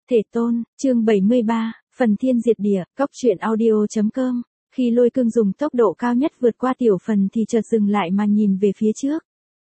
Thể tôn, chương 73, phần thiên diệt địa, cóc truyện audio.com. Khi Lôi Cương dùng tốc độ cao nhất vượt qua Tiểu Phần thì chợt dừng lại mà nhìn về phía trước.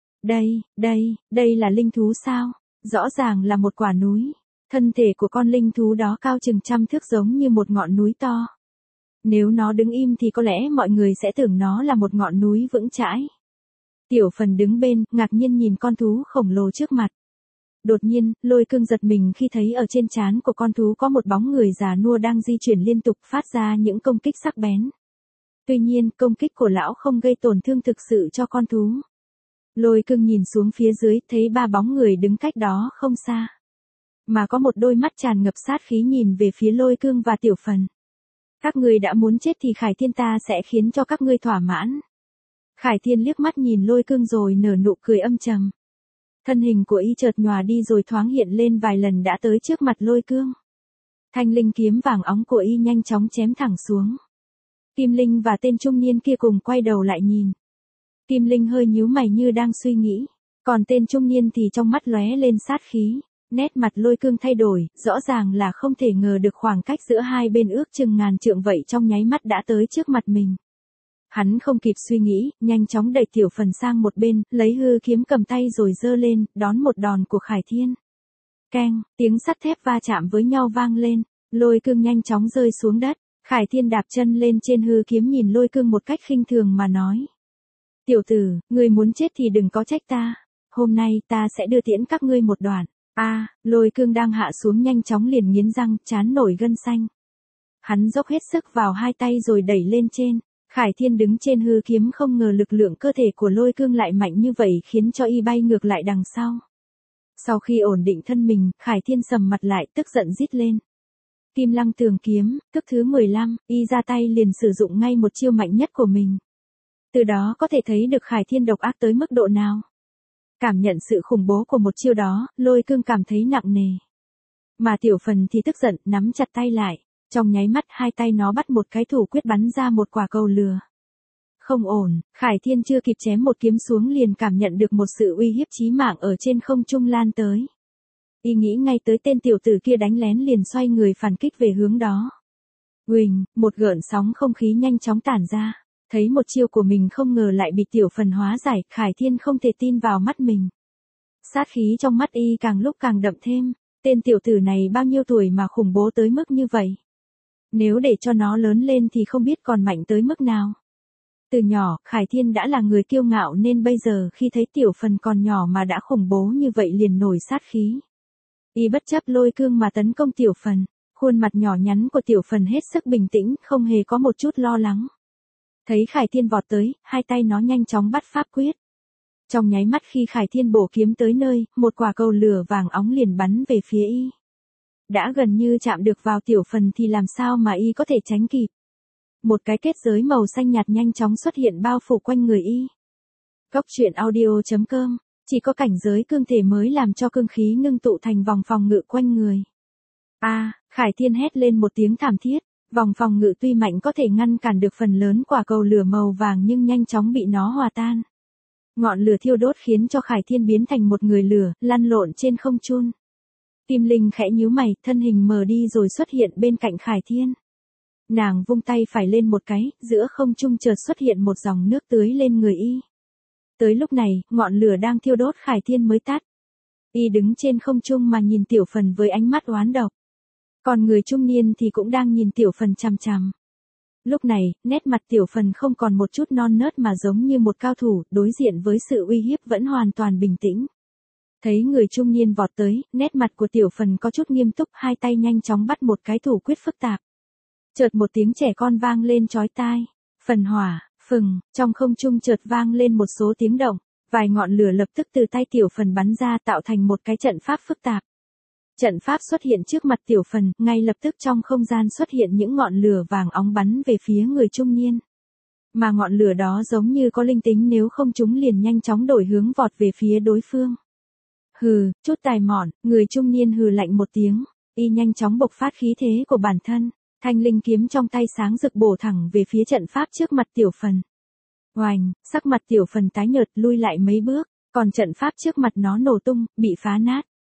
Đây là linh thú sao? Rõ ràng là một quả núi. Thân thể của con linh thú đó cao chừng 100 thước giống như một ngọn núi to. Nếu nó đứng im thì có lẽ mọi người sẽ tưởng nó là một ngọn núi vững chãi. Tiểu Phần đứng bên, ngạc nhiên nhìn con thú khổng lồ trước mặt. Đột nhiên, Lôi Cương giật mình khi thấy ở trên trán của con thú có một bóng người già nua đang di chuyển liên tục phát ra những công kích sắc bén. Tuy nhiên, công kích của lão không gây tổn thương thực sự cho con thú. Lôi Cương nhìn xuống phía dưới, thấy 3 bóng người đứng cách đó không xa. Mà có một đôi mắt tràn ngập sát khí nhìn về phía Lôi Cương và Tiểu Phần. Các ngươi đã muốn chết thì Khải Thiên ta sẽ khiến cho các ngươi thỏa mãn. Khải Thiên liếc mắt nhìn Lôi Cương rồi nở nụ cười âm trầm. Thân hình của y chợt nhòa đi rồi thoáng hiện lên vài lần đã tới trước mặt Lôi Cương. Thanh linh kiếm vàng óng của y nhanh chóng chém thẳng xuống. Kim Linh và tên trung niên kia cùng quay đầu lại nhìn. Kim Linh hơi nhíu mày như đang suy nghĩ, còn tên trung niên thì trong mắt lóe lên sát khí. Nét mặt Lôi Cương thay đổi, rõ ràng là không thể ngờ được khoảng cách giữa hai bên ước chừng ngàn trượng vậy trong nháy mắt đã tới trước mặt mình. Hắn không kịp suy nghĩ, nhanh chóng đẩy Tiểu Phần sang một bên, lấy hư kiếm cầm tay rồi giơ lên, đón một đòn của Khải Thiên. Keng, tiếng sắt thép va chạm với nhau vang lên, Lôi Cương nhanh chóng rơi xuống đất. Khải Thiên đạp chân lên trên hư kiếm nhìn Lôi Cương một cách khinh thường mà nói. Tiểu tử, ngươi muốn chết thì đừng có trách ta. Hôm nay ta sẽ đưa tiễn các ngươi một đoạn. Lôi Cương đang hạ xuống nhanh chóng liền nghiến răng, trán nổi gân xanh. Hắn dốc hết sức vào hai tay rồi đẩy lên trên. Khải Thiên đứng trên hư kiếm không ngờ lực lượng cơ thể của Lôi Cương lại mạnh như vậy khiến cho y bay ngược lại đằng sau. Sau khi ổn định thân mình, Khải Thiên sầm mặt lại tức giận rít lên. Kim Lăng Tường Kiếm, thức thứ 15, y ra tay liền sử dụng ngay một chiêu mạnh nhất của mình. Từ đó có thể thấy được Khải Thiên độc ác tới mức độ nào. Cảm nhận sự khủng bố của một chiêu đó, Lôi Cương cảm thấy nặng nề. Mà Tiểu Phần thì tức giận, nắm chặt tay lại. Trong nháy mắt hai tay nó bắt một cái thủ quyết bắn ra một quả cầu lửa. Không ổn, Khải Thiên chưa kịp chém một kiếm xuống liền cảm nhận được một sự uy hiếp chí mạng ở trên không trung lan tới. Y nghĩ ngay tới tên tiểu tử kia đánh lén liền xoay người phản kích về hướng đó. Uỳnh, một gợn sóng không khí nhanh chóng tản ra. Thấy một chiêu của mình không ngờ lại bị Tiểu Phần hóa giải, Khải Thiên không thể tin vào mắt mình. Sát khí trong mắt y càng lúc càng đậm thêm. Tên tiểu tử này bao nhiêu tuổi mà khủng bố tới mức như vậy? Nếu để cho nó lớn lên thì không biết còn mạnh tới mức nào. Từ nhỏ, Khải Thiên đã là người kiêu ngạo nên bây giờ khi thấy Tiểu Phần còn nhỏ mà đã khủng bố như vậy liền nổi sát khí. Y bất chấp Lôi Cương mà tấn công Tiểu Phần. Khuôn mặt nhỏ nhắn của Tiểu Phần hết sức bình tĩnh, không hề có một chút lo lắng. Thấy Khải Thiên vọt tới, hai tay nó nhanh chóng bắt pháp quyết. Trong nháy mắt khi Khải Thiên bổ kiếm tới nơi, một quả cầu lửa vàng óng liền bắn về phía y. Đã gần như chạm được vào Tiểu Phần thì làm sao mà y có thể tránh kịp. Một cái kết giới màu xanh nhạt nhanh chóng xuất hiện bao phủ quanh người y. Cóc truyện audio.com, chỉ có cảnh giới cương thể mới làm cho cương khí ngưng tụ thành vòng phòng ngự quanh người. Khải Thiên hét lên một tiếng thảm thiết, vòng phòng ngự tuy mạnh có thể ngăn cản được phần lớn quả cầu lửa màu vàng nhưng nhanh chóng bị nó hòa tan. Ngọn lửa thiêu đốt khiến cho Khải Thiên biến thành một người lửa, lăn lộn trên không trung. Kim Linh khẽ nhíu mày, thân hình mờ đi rồi xuất hiện bên cạnh Khải Thiên. Nàng vung tay phải lên một cái, giữa không trung chợt xuất hiện một dòng nước tưới lên người y. Tới lúc này, ngọn lửa đang thiêu đốt Khải Thiên mới tắt. Y đứng trên không trung mà nhìn Tiểu Phần với ánh mắt oán độc. Còn người trung niên thì cũng đang nhìn Tiểu Phần chằm chằm. Lúc này, nét mặt Tiểu Phần không còn một chút non nớt mà giống như một cao thủ, đối diện với sự uy hiếp vẫn hoàn toàn bình tĩnh. Thấy người trung niên vọt tới, nét mặt của Tiểu Phần có chút nghiêm túc, hai tay nhanh chóng bắt một cái thủ quyết phức tạp. Chợt một tiếng trẻ con vang lên chói tai. Phần hỏa, phừng, trong không trung chợt vang lên một số tiếng động. Vài ngọn lửa lập tức từ tay Tiểu Phần bắn ra tạo thành một cái trận pháp phức tạp. Trận pháp xuất hiện trước mặt Tiểu Phần, ngay lập tức trong không gian xuất hiện những ngọn lửa vàng óng bắn về phía người trung niên. Mà ngọn lửa đó giống như có linh tính nếu không chúng liền nhanh chóng đổi hướng vọt về phía đối phương. Hừ, chút tài mọn, người trung niên hừ lạnh một tiếng, y nhanh chóng bộc phát khí thế của bản thân, thanh linh kiếm trong tay sáng rực bổ thẳng về phía trận pháp trước mặt Tiểu Phần. Oành, sắc mặt Tiểu Phần tái nhợt lui lại mấy bước, còn trận pháp trước mặt nó nổ tung, bị phá nát.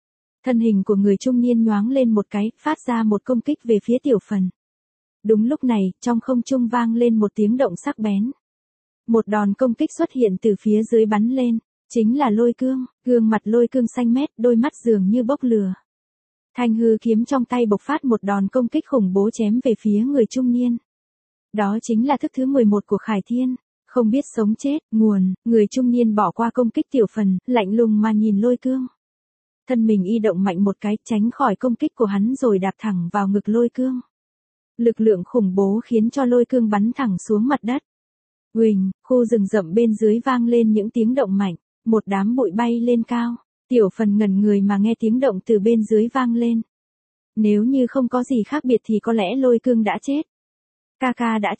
Thân hình của người trung niên nhoáng lên một cái, phát ra một công kích về phía Tiểu Phần. Đúng lúc này, trong không trung vang lên một tiếng động sắc bén. Một đòn công kích xuất hiện từ phía dưới bắn lên, chính là Lôi Cương, gương mặt Lôi Cương xanh mét, đôi mắt dường như bốc lửa. Thanh hư kiếm trong tay bộc phát một đòn công kích khủng bố chém về phía người trung niên. Đó chính là thức thứ 11 của Khải Thiên, không biết sống chết, nguồn, người trung niên bỏ qua công kích Tiểu Phần, lạnh lùng mà nhìn Lôi Cương. Thân mình y động mạnh một cái, tránh khỏi công kích của hắn rồi đạp thẳng vào ngực Lôi Cương. Lực lượng khủng bố khiến cho Lôi Cương bắn thẳng xuống mặt đất. Huỳnh, khu rừng rậm bên dưới vang lên những tiếng động mạnh, một đám bụi bay lên cao. Tiểu Phần ngẩn người mà nghe tiếng động từ bên dưới vang lên. Nếu như không có gì khác biệt thì có lẽ Lôi Cương đã chết. Ca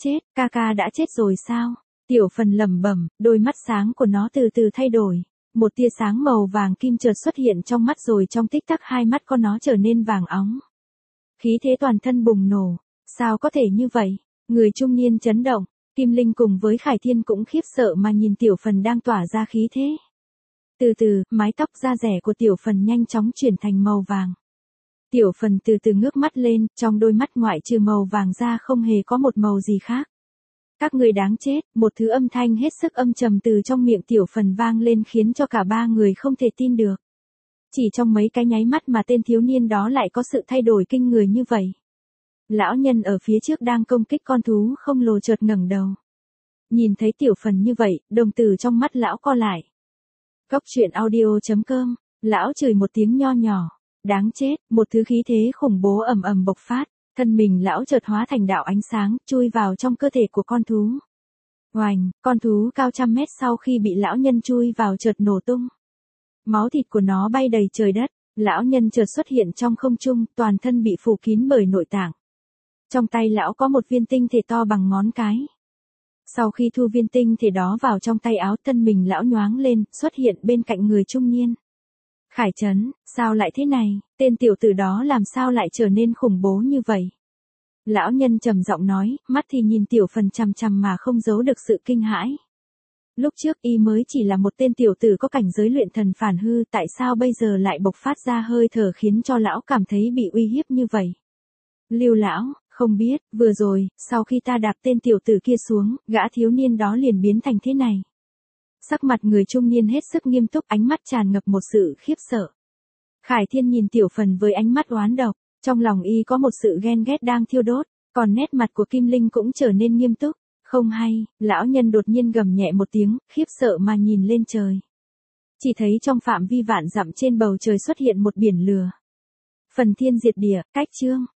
ca đã chết rồi sao? Tiểu Phần lẩm bẩm, đôi mắt sáng của nó từ từ thay đổi. Một tia sáng màu vàng kim chợt xuất hiện trong mắt rồi trong tích tắc hai mắt con nó trở nên vàng óng. Khí thế toàn thân bùng nổ. Sao có thể như vậy? Người trung niên chấn động, Kim Linh cùng với Khải Thiên cũng khiếp sợ mà nhìn Tiểu Phần đang tỏa ra khí thế. Từ từ, mái tóc da rẻ của Tiểu Phần nhanh chóng chuyển thành màu vàng. Tiểu Phần từ từ ngước mắt lên, trong đôi mắt ngoại trừ màu vàng ra không hề có một màu gì khác. Các người đáng chết, một thứ âm thanh hết sức âm trầm từ trong miệng Tiểu Phần vang lên khiến cho cả ba người không thể tin được. Chỉ trong mấy cái nháy mắt mà tên thiếu niên đó lại có sự thay đổi kinh người như vậy. Lão nhân ở phía trước đang công kích con thú không lồ chợt ngẩng đầu. Nhìn thấy Tiểu Phần như vậy, đồng tử trong mắt lão co lại. Cốc truyện audio.com, lão chửi một tiếng nho nhỏ. Đáng chết, một thứ khí thế khủng bố ầm ầm bộc phát, thân mình lão chợt hóa thành đạo ánh sáng, chui vào trong cơ thể của con thú. Oành, con thú cao trăm mét sau khi bị lão nhân chui vào chợt nổ tung. Máu thịt của nó bay đầy trời đất, lão nhân chợt xuất hiện trong không trung, toàn thân bị phủ kín bởi nội tạng. Trong tay lão có một viên tinh thể to bằng ngón cái. Sau khi thu viên tinh thể đó vào trong tay áo, thân mình lão nhoáng lên, xuất hiện bên cạnh người trung niên. Khải Trấn, sao lại thế này, tên tiểu tử đó làm sao lại trở nên khủng bố như vậy? Lão nhân trầm giọng nói, mắt thì nhìn Tiểu Phần chằm chằm mà không giấu được sự kinh hãi. Lúc trước y mới chỉ là một tên tiểu tử có cảnh giới luyện thần phản hư, tại sao bây giờ lại bộc phát ra hơi thở khiến cho lão cảm thấy bị uy hiếp như vậy? Lưu lão, không biết, vừa rồi, sau khi ta đạp tên tiểu tử kia xuống, gã thiếu niên đó liền biến thành thế này. Sắc mặt người trung niên hết sức nghiêm túc, ánh mắt tràn ngập một sự khiếp sợ. Khải Thiên nhìn Tiểu Phần với ánh mắt oán độc, trong lòng y có một sự ghen ghét đang thiêu đốt, còn nét mặt của Kim Linh cũng trở nên nghiêm túc. Không hay, lão nhân đột nhiên gầm nhẹ một tiếng, khiếp sợ mà nhìn lên trời. Chỉ thấy trong phạm vi vạn dặm trên bầu trời xuất hiện một biển lửa. Phần thiên diệt địa, cách chương.